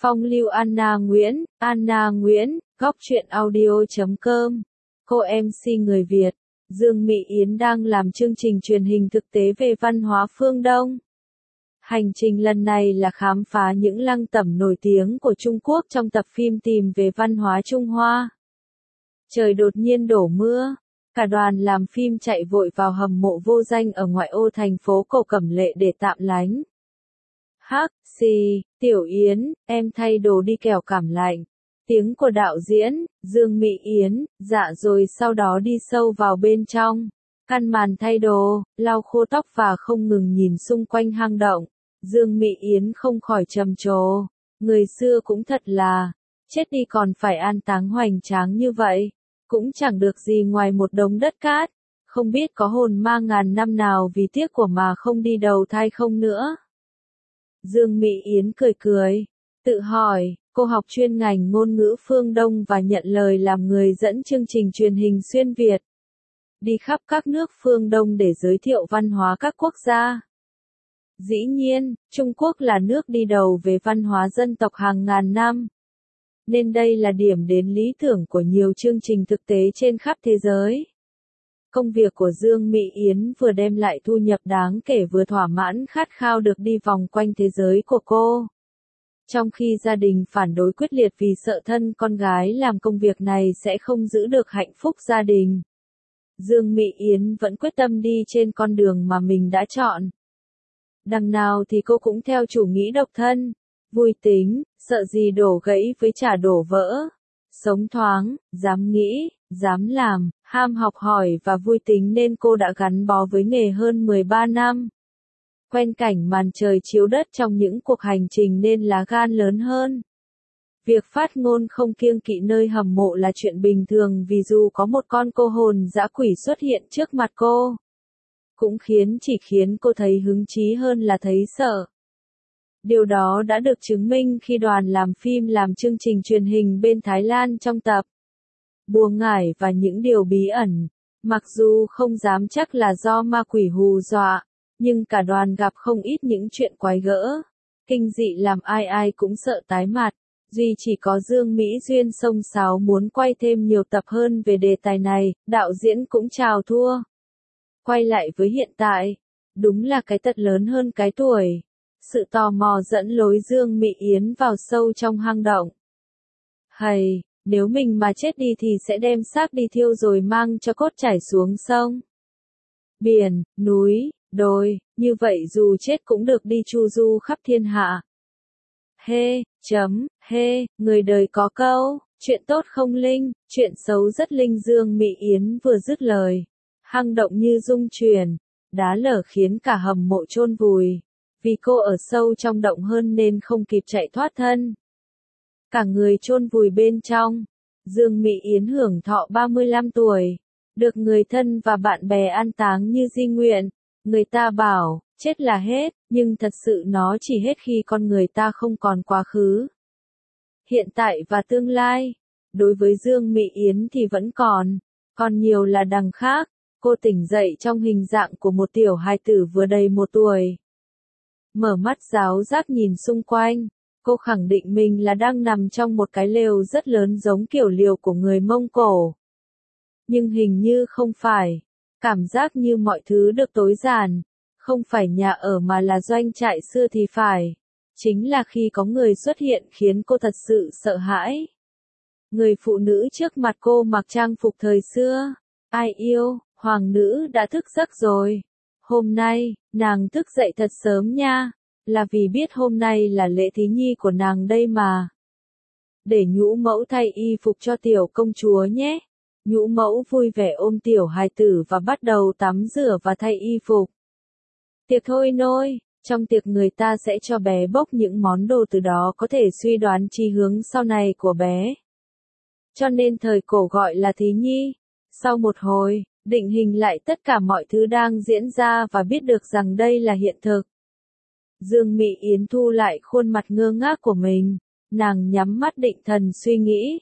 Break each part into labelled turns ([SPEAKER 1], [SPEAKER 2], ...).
[SPEAKER 1] Phong lưu Anna Nguyễn, góc truyện audio.com. Cô MC người Việt, Dương Mỹ Yến đang làm chương trình truyền hình thực tế về văn hóa phương Đông. Hành trình lần này là khám phá những lăng tẩm nổi tiếng của Trung Quốc trong tập phim tìm về văn hóa Trung Hoa. Trời đột nhiên đổ mưa, cả đoàn làm phim chạy vội vào hầm mộ vô danh ở ngoại ô thành phố Cổ Cẩm Lệ để tạm lánh. Hắc xì, Tiểu Yến, em thay đồ đi kẻo cảm lạnh. Tiếng của đạo diễn, Dương Mỹ Yến, dạ rồi sau đó đi sâu vào bên trong. Căn màn thay đồ, lau khô tóc và không ngừng nhìn xung quanh hang động. Dương Mỹ Yến không khỏi trầm trồ. Người xưa cũng thật là, chết đi còn phải an táng hoành tráng như vậy. Cũng chẳng được gì ngoài một đống đất cát. Không biết có hồn ma ngàn năm nào vì tiếc của mà không đi đầu thai không nữa. Dương Mỹ Yến cười cười, tự hỏi, cô học chuyên ngành ngôn ngữ phương Đông và nhận lời làm người dẫn chương trình truyền hình xuyên Việt. Đi khắp các nước phương Đông để giới thiệu văn hóa các quốc gia. Dĩ nhiên, Trung Quốc là nước đi đầu về văn hóa dân tộc hàng ngàn năm. Nên đây là điểm đến lý tưởng của nhiều chương trình thực tế trên khắp thế giới. Công việc của Dương Mỹ Yến vừa đem lại thu nhập đáng kể vừa thỏa mãn khát khao được đi vòng quanh thế giới của cô. Trong khi gia đình phản đối quyết liệt vì sợ thân con gái làm công việc này sẽ không giữ được hạnh phúc gia đình. Dương Mỹ Yến vẫn quyết tâm đi trên con đường mà mình đã chọn. Đằng nào thì cô cũng theo chủ nghĩa độc thân, vui tính, sợ gì đổ gãy với chả đổ vỡ. Sống thoáng, dám nghĩ, dám làm, ham học hỏi và vui tính nên cô đã gắn bó với nghề hơn 13 năm. Quen cảnh màn trời chiếu đất trong những cuộc hành trình nên lá gan lớn hơn. Việc phát ngôn không kiêng kỵ nơi hầm mộ là chuyện bình thường vì dù có một con cô hồn dã quỷ xuất hiện trước mặt cô. Cũng chỉ khiến cô thấy hứng chí hơn là thấy sợ. Điều đó đã được chứng minh khi đoàn làm phim làm chương trình truyền hình bên Thái Lan trong tập Bùa Ngải và những điều bí ẩn. Mặc dù không dám chắc là do ma quỷ hù dọa, nhưng cả đoàn gặp không ít những chuyện quái gở, kinh dị làm ai cũng sợ tái mặt. Duy chỉ có Dương Mỹ Duyên xông xáo muốn quay thêm nhiều tập hơn về đề tài này, đạo diễn cũng chào thua. Quay lại với hiện tại, đúng là cái tật lớn hơn cái tuổi. Sự tò mò dẫn lối Dương Mỹ Yến vào sâu trong hang động. Hầy, nếu mình mà chết đi thì sẽ đem xác đi thiêu rồi mang cho cốt chảy xuống sông, biển, núi, đồi, như vậy dù chết cũng được đi chu du khắp thiên hạ. Người đời có câu, chuyện tốt không linh, chuyện xấu rất linh. Dương Mỹ Yến vừa dứt lời, hang động như rung chuyển, đá lở khiến cả hầm mộ chôn vùi. Vì cô ở sâu trong động hơn nên không kịp chạy thoát thân. Cả người chôn vùi bên trong. Dương Mỹ Yến hưởng thọ 35 tuổi. Được người thân và bạn bè an táng như di nguyện. Người ta bảo, chết là hết, nhưng thật sự nó chỉ hết khi con người ta không còn quá khứ, hiện tại và tương lai. Đối với Dương Mỹ Yến thì vẫn còn nhiều là đằng khác. Cô tỉnh dậy trong hình dạng của một tiểu hài tử vừa đầy 1 tuổi. Mở mắt ráo rác nhìn xung quanh, cô khẳng định mình là đang nằm trong một cái lều rất lớn giống kiểu liều của người Mông Cổ. Nhưng hình như không phải, cảm giác như mọi thứ được tối giản, không phải nhà ở mà là doanh trại xưa thì phải. Chính là khi có người xuất hiện khiến cô thật sự sợ hãi. Người phụ nữ trước mặt cô mặc trang phục thời xưa. Ai yêu, hoàng nữ đã thức giấc rồi. Hôm nay, nàng thức dậy thật sớm nha, là vì biết hôm nay là lễ thí nhi của nàng đây mà. Để nhũ mẫu thay y phục cho tiểu công chúa nhé. Nhũ mẫu vui vẻ ôm tiểu hài tử và bắt đầu tắm rửa và thay y phục. Tiệc thôi nôi, trong tiệc người ta sẽ cho bé bốc những món đồ, từ đó có thể suy đoán chí hướng sau này của bé. Cho nên thời cổ gọi là thí nhi. Sau một hồi, định hình lại tất cả mọi thứ đang diễn ra và biết được rằng đây là hiện thực. Dương Mỹ Yến thu lại khuôn mặt ngơ ngác của mình, nàng nhắm mắt định thần suy nghĩ.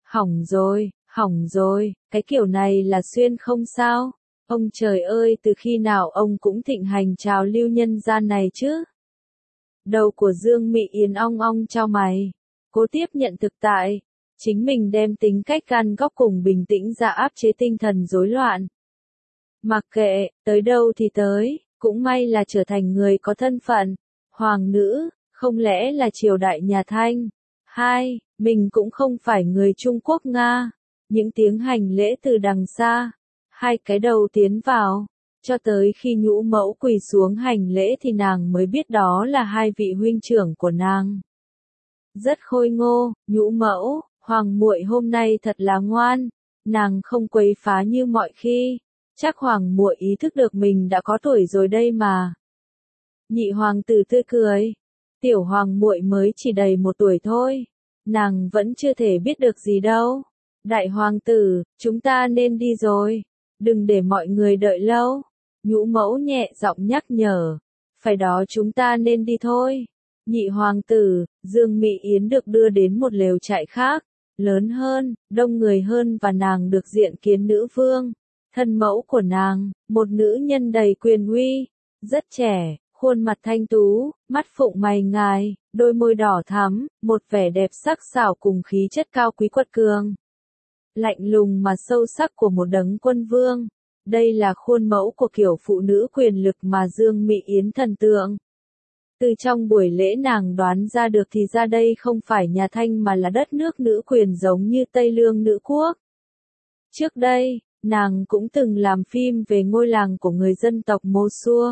[SPEAKER 1] Hỏng rồi, cái kiểu này là xuyên không sao? Ông trời ơi, từ khi nào ông cũng thịnh hành trào lưu nhân gian này chứ? Đầu của Dương Mỹ Yến ong ong chau mày. cố tiếp nhận thực tại. Chính mình đem tính cách gan góc cùng bình tĩnh ra áp chế tinh thần rối loạn. Mặc kệ, tới đâu thì tới, cũng may là trở thành người có thân phận, hoàng nữ, không lẽ là triều đại nhà Thanh. Hai, mình cũng không phải người Trung Quốc Nga. Những tiếng hành lễ từ đằng xa, hai cái đầu tiến vào, cho tới khi nhũ mẫu quỳ xuống hành lễ thì nàng mới biết đó là hai vị huynh trưởng của nàng. Rất khôi ngô, nhũ mẫu, hoàng muội hôm nay thật là ngoan, nàng không quấy phá như mọi khi, chắc hoàng muội ý thức được mình đã có tuổi rồi đây mà. Nhị hoàng tử tươi cười, tiểu hoàng muội mới chỉ đầy 1 tuổi thôi, nàng vẫn chưa thể biết được gì đâu. Đại hoàng tử, chúng ta nên đi rồi, đừng để mọi người đợi lâu. Nhũ mẫu nhẹ giọng nhắc nhở, phải đó chúng ta nên đi thôi. Nhị hoàng tử, Dương Mỹ Yến được đưa đến một lều trại khác, lớn hơn, đông người hơn và nàng được diện kiến nữ vương. Thân mẫu của nàng, một nữ nhân đầy quyền uy, rất trẻ, khuôn mặt thanh tú, mắt phụng mày ngài, đôi môi đỏ thắm, một vẻ đẹp sắc sảo cùng khí chất cao quý quật cường. Lạnh lùng mà sâu sắc của một đấng quân vương. Đây là khuôn mẫu của kiểu phụ nữ quyền lực mà Dương Mỹ Yến thần tượng. Từ trong buổi lễ nàng đoán ra được thì ra đây không phải nhà Thanh mà là đất nước nữ quyền giống như Tây Lương nữ quốc. Trước đây, nàng cũng từng làm phim về ngôi làng của người dân tộc Mosul.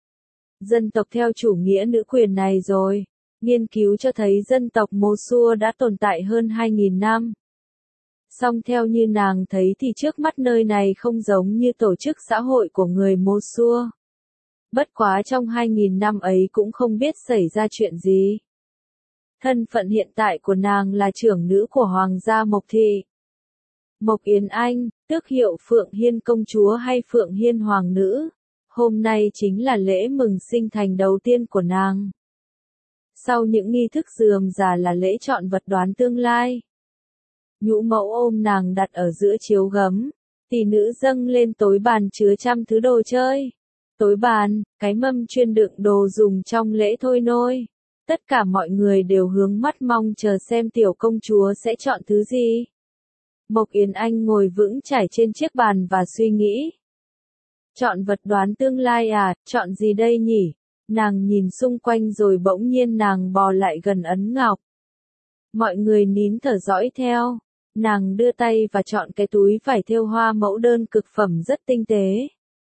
[SPEAKER 1] Dân tộc theo chủ nghĩa nữ quyền này rồi, nghiên cứu cho thấy dân tộc Mosul đã tồn tại hơn 2.000 năm. Song theo như nàng thấy thì trước mắt nơi này không giống như tổ chức xã hội của người Mosul. Bất quá trong 2.000 năm ấy cũng không biết xảy ra chuyện gì. Thân phận hiện tại của nàng là trưởng nữ của Hoàng gia Mộc Thị. Mộc Yến Anh, tước hiệu Phượng Hiên công chúa hay Phượng Hiên hoàng nữ. Hôm nay chính là lễ mừng sinh thành đầu tiên của nàng. Sau những nghi thức rườm rà là lễ chọn vật đoán tương lai. Nhũ mẫu ôm nàng đặt ở giữa chiếu gấm, tỷ nữ dâng lên tối bàn chứa trăm thứ đồ chơi. Tối bàn, cái mâm chuyên đựng đồ dùng trong lễ thôi nôi. Tất cả mọi người đều hướng mắt mong chờ xem tiểu công chúa sẽ chọn thứ gì. Mộc Yến Anh ngồi vững chãi trên chiếc bàn và suy nghĩ. Chọn vật đoán tương lai à, chọn gì đây nhỉ? Nàng nhìn xung quanh rồi bỗng nhiên nàng bò lại gần ấn ngọc. Mọi người nín thở dõi theo. Nàng đưa tay và chọn cái túi vải thêu hoa mẫu đơn cực phẩm rất tinh tế.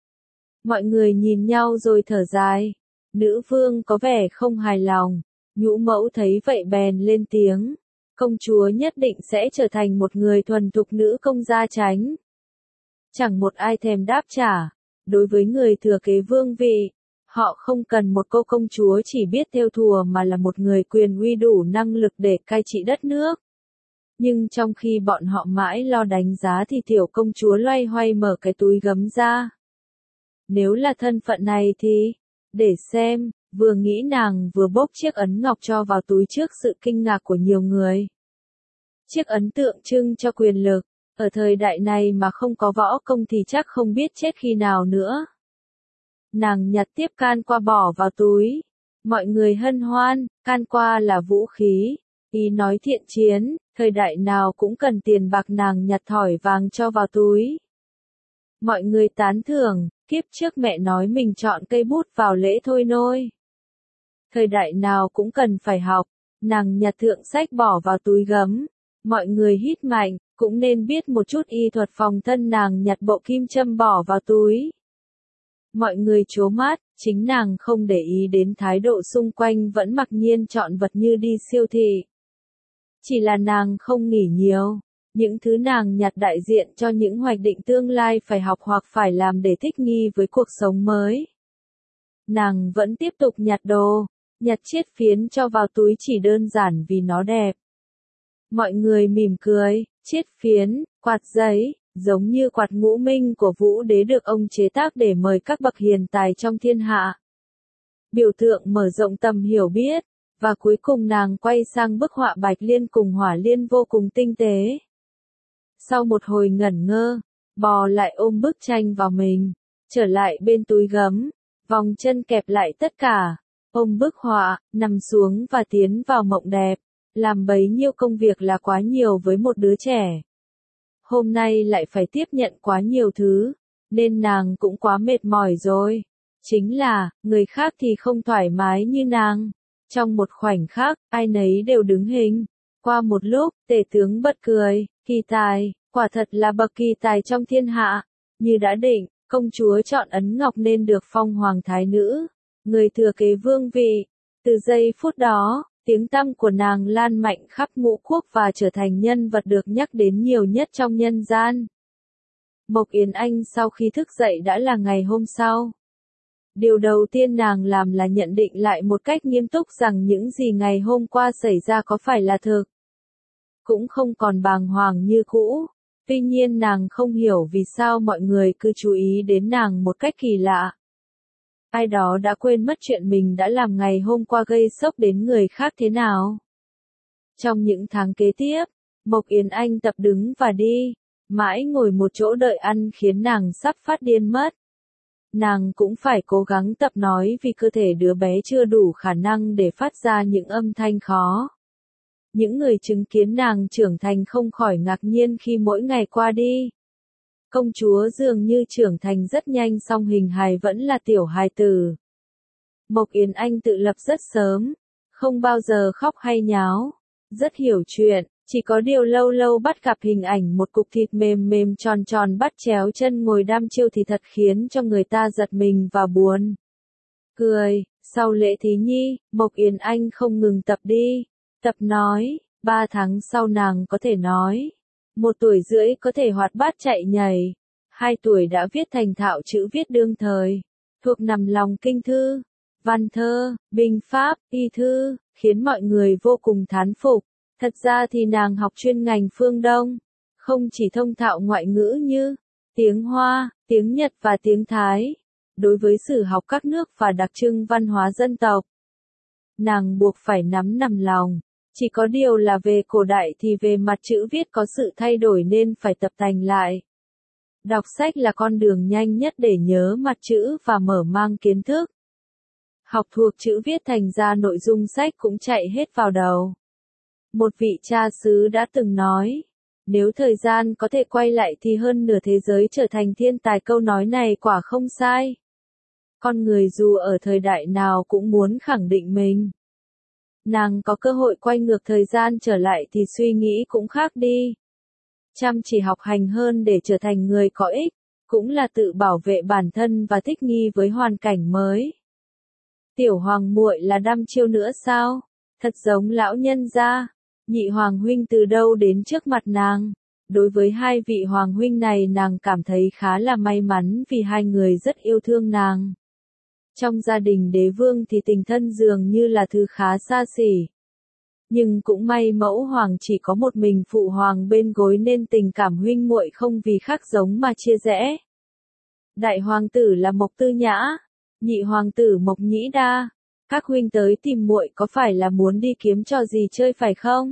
[SPEAKER 1] Mọi người nhìn nhau rồi thở dài. Nữ vương có vẻ không hài lòng. Nhũ mẫu thấy vậy bèn lên tiếng. Công chúa nhất định sẽ trở thành một người thuần thục nữ công gia chánh. Chẳng một ai thèm đáp trả. Đối với người thừa kế vương vị, họ không cần một cô công chúa chỉ biết thêu thùa mà là một người quyền uy đủ năng lực để cai trị đất nước. Nhưng trong khi bọn họ mãi lo đánh giá thì tiểu công chúa loay hoay mở cái túi gấm ra. Nếu là thân phận này thì, để xem, vừa nghĩ nàng vừa bốc chiếc ấn ngọc cho vào túi trước sự kinh ngạc của nhiều người. Chiếc ấn tượng trưng cho quyền lực, ở thời đại này mà không có võ công thì chắc không biết chết khi nào nữa. Nàng nhặt tiếp can qua bỏ vào túi. Mọi người hân hoan, can qua là vũ khí. Ý nói thiện chiến, thời đại nào cũng cần tiền bạc nàng nhặt thỏi vàng cho vào túi. Mọi người tán thưởng, kiếp trước mẹ nói mình chọn cây bút vào lễ thôi nôi. Thời đại nào cũng cần phải học, nàng nhặt thượng sách bỏ vào túi gấm. Mọi người hít mạnh, cũng nên biết một chút y thuật phòng thân nàng nhặt bộ kim châm bỏ vào túi. Mọi người trố mắt, chính nàng không để ý đến thái độ xung quanh vẫn mặc nhiên chọn vật như đi siêu thị. Chỉ là nàng không nghỉ nhiều, những thứ nàng nhặt đại diện cho những hoạch định tương lai phải học hoặc phải làm để thích nghi với cuộc sống mới. Nàng vẫn tiếp tục nhặt đồ, nhặt chiết phiến cho vào túi chỉ đơn giản vì nó đẹp. Mọi người mỉm cười, chiết phiến, quạt giấy, giống như quạt ngũ minh của Vũ Đế được ông chế tác để mời các bậc hiền tài trong thiên hạ. Biểu tượng mở rộng tầm hiểu biết, và cuối cùng nàng quay sang bức họa Bạch Liên cùng Hỏa Liên vô cùng tinh tế. Sau một hồi ngẩn ngơ, bò lại ôm bức tranh vào mình, trở lại bên túi gấm, vòng chân kẹp lại tất cả, ôm bức họa, nằm xuống và tiến vào mộng đẹp. Làm bấy nhiêu công việc là quá nhiều với một đứa trẻ. Hôm nay lại phải tiếp nhận quá nhiều thứ, nên nàng cũng quá mệt mỏi rồi. Chính là, người khác thì không thoải mái như nàng. Trong một khoảnh khắc, ai nấy đều đứng hình. Qua một lúc, tể tướng bật cười, kỳ tài, quả thật là bậc kỳ tài trong thiên hạ. Như đã định, công chúa chọn Ấn Ngọc nên được phong hoàng thái nữ, người thừa kế vương vị. Từ giây phút đó, tiếng tăm của nàng lan mạnh khắp ngũ quốc và trở thành nhân vật được nhắc đến nhiều nhất trong nhân gian. Mộc Yến Anh sau khi thức dậy đã là ngày hôm sau. Điều đầu tiên nàng làm là nhận định lại một cách nghiêm túc rằng những gì ngày hôm qua xảy ra có phải là thực. Cũng không còn bàng hoàng như cũ. Tuy nhiên nàng không hiểu vì sao mọi người cứ chú ý đến nàng một cách kỳ lạ. Ai đó đã quên mất chuyện mình đã làm ngày hôm qua gây sốc đến người khác thế nào. Trong những tháng kế tiếp, Mộc Yến Anh tập đứng và đi, mãi ngồi một chỗ đợi ăn khiến nàng sắp phát điên mất. Nàng cũng phải cố gắng tập nói vì cơ thể đứa bé chưa đủ khả năng để phát ra những âm thanh khó. Những người chứng kiến nàng trưởng thành không khỏi ngạc nhiên khi mỗi ngày qua đi. Công chúa dường như trưởng thành rất nhanh song hình hài vẫn là tiểu hài tử. Mộc Yến Anh tự lập rất sớm, không bao giờ khóc hay nháo, rất hiểu chuyện, chỉ có điều lâu lâu bắt gặp hình ảnh một cục thịt mềm mềm tròn tròn bắt chéo chân ngồi đăm chiêu thì thật khiến cho người ta giật mình và buồn cười. Sau lễ thí nhi, Mộc Yến Anh không ngừng tập đi, tập nói, 3 tháng sau nàng có thể nói. 1 tuổi rưỡi có thể hoạt bát chạy nhảy, 2 tuổi đã viết thành thạo chữ viết đương thời, thuộc nằm lòng kinh thư, văn thơ, binh pháp, y thư, khiến mọi người vô cùng thán phục. Thật ra thì nàng học chuyên ngành phương Đông, không chỉ thông thạo ngoại ngữ như tiếng Hoa, tiếng Nhật và tiếng Thái, đối với sử học các nước và đặc trưng văn hóa dân tộc. Nàng buộc phải nắm nằm lòng. Chỉ có điều là về cổ đại thì về mặt chữ viết có sự thay đổi nên phải tập tành lại. Đọc sách là con đường nhanh nhất để nhớ mặt chữ và mở mang kiến thức. Học thuộc chữ viết thành ra nội dung sách cũng chạy hết vào đầu. Một vị cha xứ đã từng nói, nếu thời gian có thể quay lại thì hơn nửa thế giới trở thành thiên tài, câu nói này quả không sai. Con người dù ở thời đại nào cũng muốn khẳng định mình. Nàng có cơ hội quay ngược thời gian trở lại thì suy nghĩ cũng khác đi. Chăm chỉ học hành hơn để trở thành người có ích, cũng là tự bảo vệ bản thân và thích nghi với hoàn cảnh mới. Tiểu hoàng muội là đăm chiêu nữa sao? Thật giống lão nhân gia. Nhị hoàng huynh từ đâu đến trước mặt nàng? Đối với hai vị hoàng huynh này nàng cảm thấy khá là may mắn vì hai người rất yêu thương nàng. Trong gia đình đế vương thì tình thân dường như là thứ khá xa xỉ. Nhưng cũng may mẫu hoàng chỉ có một mình phụ hoàng bên gối nên tình cảm huynh muội không vì khác giống mà chia rẽ. Đại hoàng tử là Mộc Tư Nhã, nhị hoàng tử Mộc Nhĩ Đa. Các huynh tới tìm muội có phải là muốn đi kiếm trò gì chơi phải không?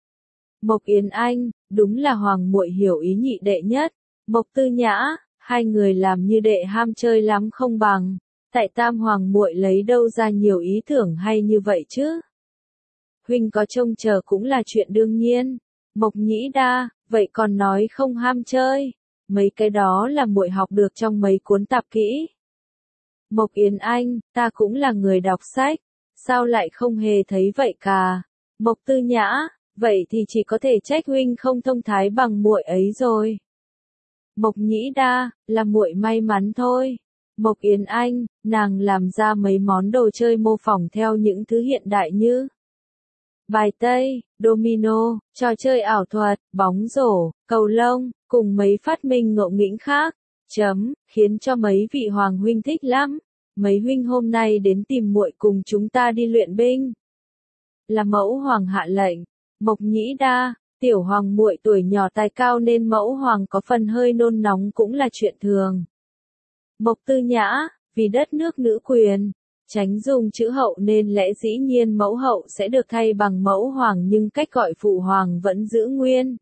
[SPEAKER 1] Mộc Yến Anh, đúng là hoàng muội hiểu ý nhị đệ nhất. Mộc Tư Nhã, hai người làm như đệ ham chơi lắm không bằng. Tại tam hoàng muội lấy đâu ra nhiều ý tưởng hay như vậy chứ? Huynh có trông chờ cũng là chuyện đương nhiên. Mộc Nhĩ Đa, vậy còn nói không ham chơi. Mấy cái đó là muội học được trong mấy cuốn tạp kỹ. Mộc Yến Anh, ta cũng là người đọc sách. Sao lại không hề thấy vậy cả? Mộc Tư Nhã, vậy thì chỉ có thể trách huynh không thông thái bằng muội ấy rồi. Mộc Nhĩ Đa, là muội may mắn thôi. Mộc Yến Anh, nàng làm ra mấy món đồ chơi mô phỏng theo những thứ hiện đại như bài tây, domino, trò chơi ảo thuật, bóng rổ, cầu lông, cùng mấy phát minh ngộ nghĩnh khác. Khiến cho mấy vị hoàng huynh thích lắm. Mấy huynh hôm nay đến tìm muội cùng chúng ta đi luyện binh. Là mẫu hoàng hạ lệnh. Mộc Nhĩ Đa, tiểu hoàng muội tuổi nhỏ tài cao nên mẫu hoàng có phần hơi nôn nóng cũng là chuyện thường. Mộc Tư Nhã, vì đất nước nữ quyền, tránh dùng chữ hậu nên lẽ dĩ nhiên mẫu hậu sẽ được thay bằng mẫu hoàng nhưng cách gọi phụ hoàng vẫn giữ nguyên.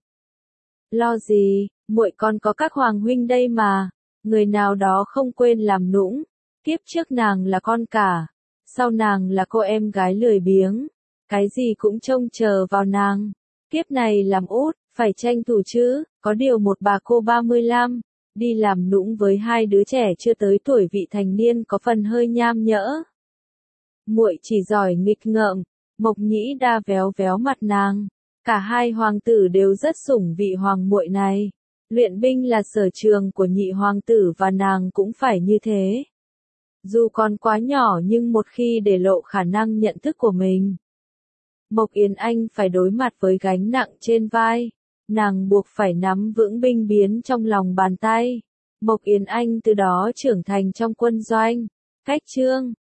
[SPEAKER 1] Lo gì, muội còn có các hoàng huynh đây mà, người nào đó không quên làm nũng, kiếp trước nàng là con cả, sau nàng là cô em gái lười biếng, cái gì cũng trông chờ vào nàng. Kiếp này làm út, phải tranh thủ chứ, có điều một bà cô 35, đi làm nũng với hai đứa trẻ chưa tới tuổi vị thành niên có phần hơi nham nhỡ. Muội chỉ giỏi nghịch ngợm, Mộc Nhĩ Đa véo véo mặt nàng. Cả hai hoàng tử đều rất sủng vị hoàng muội này. Luyện binh là sở trường của nhị hoàng tử và nàng cũng phải như thế. Dù còn quá nhỏ nhưng một khi để lộ khả năng nhận thức của mình, Mộc Yến Anh phải đối mặt với gánh nặng trên vai. Nàng buộc phải nắm vững binh biến trong lòng bàn tay. Mộc Yến Anh từ đó trưởng thành trong quân doanh. Cách chương